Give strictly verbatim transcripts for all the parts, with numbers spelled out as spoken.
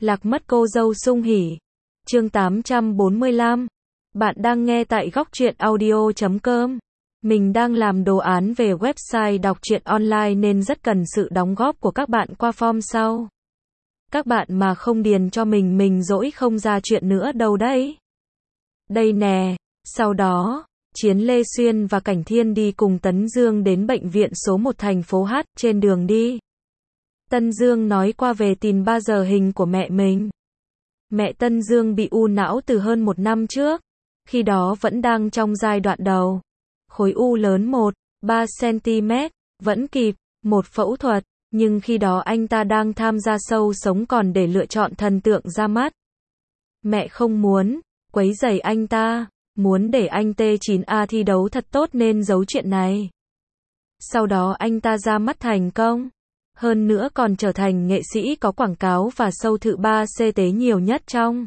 Lạc mất cô dâu sung hỉ. Chương tám trăm bốn mươi lăm. Bạn đang nghe tại góc truyện audio chấm com. Mình đang làm đồ án về website đọc truyện online nên rất cần sự đóng góp của các bạn qua form sau. Các bạn mà không điền cho mình mình dỗi không ra chuyện nữa đâu đấy. Đây nè, sau đó, Chiến Lê Xuyên và Cảnh Thiên đi cùng Tấn Dương đến bệnh viện số một thành phố H. Trên đường đi, Tân Dương nói qua về tìm ba giờ hình của mẹ mình. Mẹ Tân Dương bị u não từ hơn một năm trước, khi đó vẫn đang trong giai đoạn đầu. Khối u lớn một phẩy ba xăng-ti-mét, vẫn kịp một phẫu thuật, nhưng khi đó anh ta đang tham gia show sống còn để lựa chọn thần tượng ra mắt. Mẹ không muốn quấy rầy anh ta, muốn để anh T chín A thi đấu thật tốt nên giấu chuyện này. Sau đó anh ta ra mắt thành công, hơn nữa còn trở thành nghệ sĩ có quảng cáo và show thự ba C tế nhiều nhất trong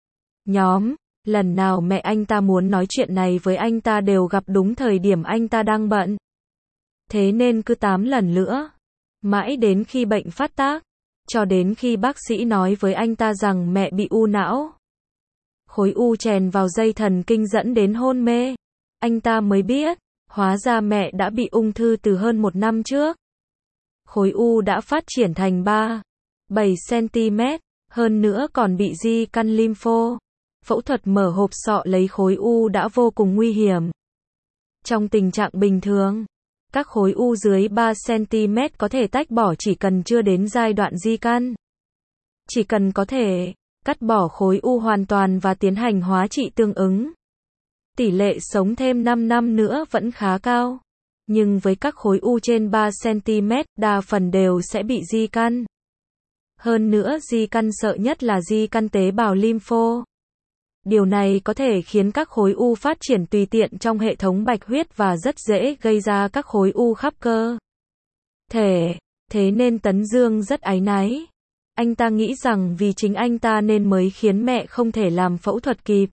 nhóm. Lần nào mẹ anh ta muốn nói chuyện này với anh ta đều gặp đúng thời điểm anh ta đang bận. Thế nên cứ tám lần nữa, mãi đến khi bệnh phát tác, cho đến khi bác sĩ nói với anh ta rằng mẹ bị u não. Khối u chèn vào dây thần kinh dẫn đến hôn mê. Anh ta mới biết, hóa ra mẹ đã bị ung thư từ hơn một năm trước. Khối u đã phát triển thành ba phẩy bảy xăng-ti-mét, hơn nữa còn bị di căn lympho. Phẫu thuật mở hộp sọ lấy khối u đã vô cùng nguy hiểm. Trong tình trạng bình thường, các khối u dưới ba xăng-ti-mét có thể tách bỏ chỉ cần chưa đến giai đoạn di căn. Chỉ cần có thể cắt bỏ khối u hoàn toàn và tiến hành hóa trị tương ứng, tỷ lệ sống thêm năm năm nữa vẫn khá cao. Nhưng với các khối u trên ba xăng-ti-mét, đa phần đều sẽ bị di căn. Hơn nữa di căn sợ nhất là di căn tế bào lympho. Điều này có thể khiến các khối u phát triển tùy tiện trong hệ thống bạch huyết và rất dễ gây ra các khối u khắp cơ thể. Thế nên Tấn Dương rất áy náy. Anh ta nghĩ rằng vì chính anh ta nên mới khiến mẹ không thể làm phẫu thuật kịp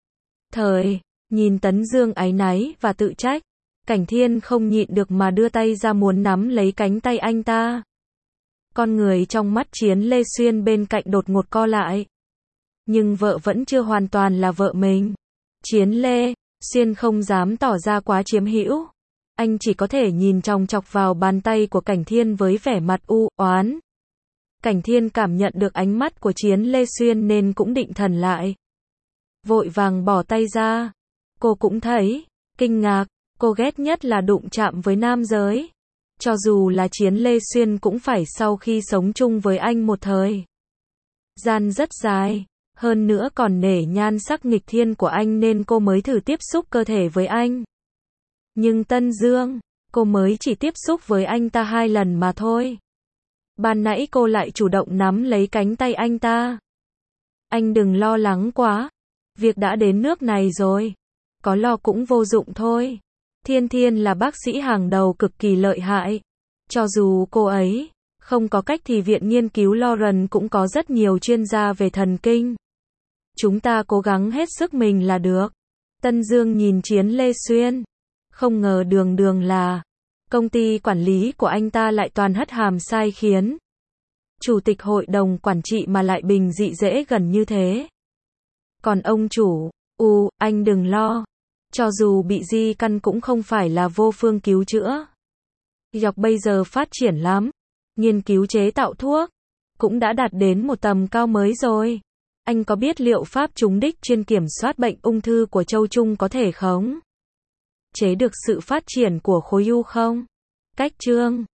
thời. Nhìn Tấn Dương áy náy và tự trách, Cảnh Thiên không nhịn được mà đưa tay ra muốn nắm lấy cánh tay anh ta. Con người trong mắt Chiến Lê Xuyên bên cạnh đột ngột co lại. Nhưng vợ vẫn chưa hoàn toàn là vợ mình. Chiến Lê Xuyên không dám tỏ ra quá chiếm hữu. Anh chỉ có thể nhìn chòng chọc vào bàn tay của Cảnh Thiên với vẻ mặt u oán. Cảnh Thiên cảm nhận được ánh mắt của Chiến Lê Xuyên nên cũng định thần lại. Vội vàng bỏ tay ra. Cô cũng thấy kinh ngạc, cô ghét nhất là đụng chạm với nam giới. Cho dù là Chiến Lê Xuyên cũng phải sau khi sống chung với anh một thời gian rất dài. Hơn nữa còn nể nhan sắc nghịch thiên của anh nên cô mới thử tiếp xúc cơ thể với anh. Nhưng Tân Dương, cô mới chỉ tiếp xúc với anh ta hai lần mà thôi. Ban nãy cô lại chủ động nắm lấy cánh tay anh ta. Anh đừng lo lắng quá. Việc đã đến nước này rồi. Có lo cũng vô dụng thôi. Thiên Thiên là bác sĩ hàng đầu cực kỳ lợi hại. Cho dù cô ấy không có cách thì viện nghiên cứu Lauren cũng có rất nhiều chuyên gia về thần kinh. Chúng ta cố gắng hết sức mình là được. Tân Dương nhìn Chiến Lê Xuyên. Không ngờ đường đường là công ty quản lý của anh ta lại toàn hất hàm sai khiến. Chủ tịch hội đồng quản trị mà lại bình dị dễ gần như thế. Còn ông chủ, u, anh đừng lo. Cho dù bị di căn cũng không phải là vô phương cứu chữa. Y học bây giờ phát triển lắm. Nghiên cứu chế tạo thuốc cũng đã đạt đến một tầm cao mới rồi. Anh có biết liệu pháp trúng đích chuyên kiểm soát bệnh ung thư của Châu Trung có thể khống chế được sự phát triển của khối u không? Cách chương